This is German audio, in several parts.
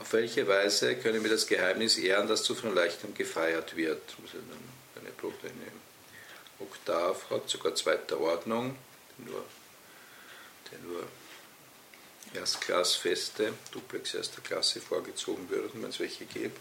Auf welche Weise können wir das Geheimnis ehren, das zu Verleuchtung gefeiert wird? Eine Oktav hat, sogar zweiter Ordnung, der nur Erstklassfeste, Duplex erster Klasse vorgezogen würden, wenn es welche gibt.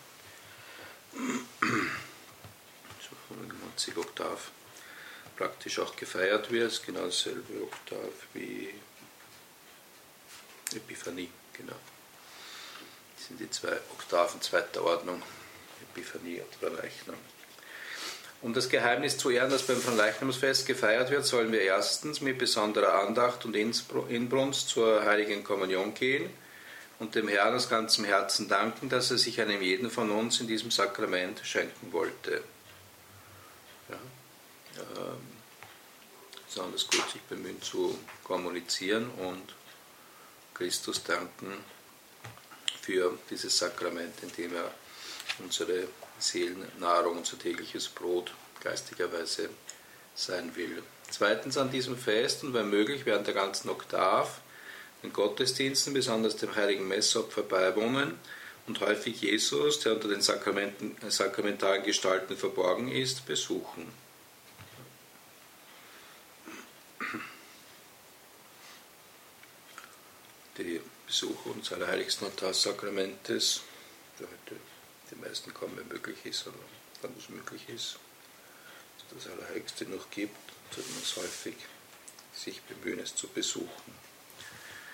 So 95 Oktav praktisch auch gefeiert wird, ist genau dasselbe Oktav wie Epiphanie, genau. Das sind die zwei Oktaven zweiter Ordnung, Epiphanie und Verleichnam. Um das Geheimnis zu ehren, das beim Verleichnamsfest gefeiert wird, sollen wir erstens mit besonderer Andacht und Inbrunst zur Heiligen Kommunion gehen und dem Herrn aus ganzem Herzen danken, dass er sich einem jeden von uns in diesem Sakrament schenken wollte. Ja. Besonders gut sich bemühen zu kommunizieren und Christus danken für dieses Sakrament, in dem er unsere Seelennahrung, unser tägliches Brot geistigerweise sein will. Zweitens an diesem Fest und wenn möglich während der ganzen Oktav den Gottesdiensten, besonders dem heiligen Messopfer beiwohnen und häufig Jesus, der unter den sakramentalen Gestalten verborgen ist, besuchen. Die Besuche unseres allerheiligsten Altarsakramentes, für heute die meisten kommen, wenn möglich ist, aber wenn es möglich ist, dass das Allerheiligste noch gibt, sollte man es häufig sich bemühen, es zu besuchen.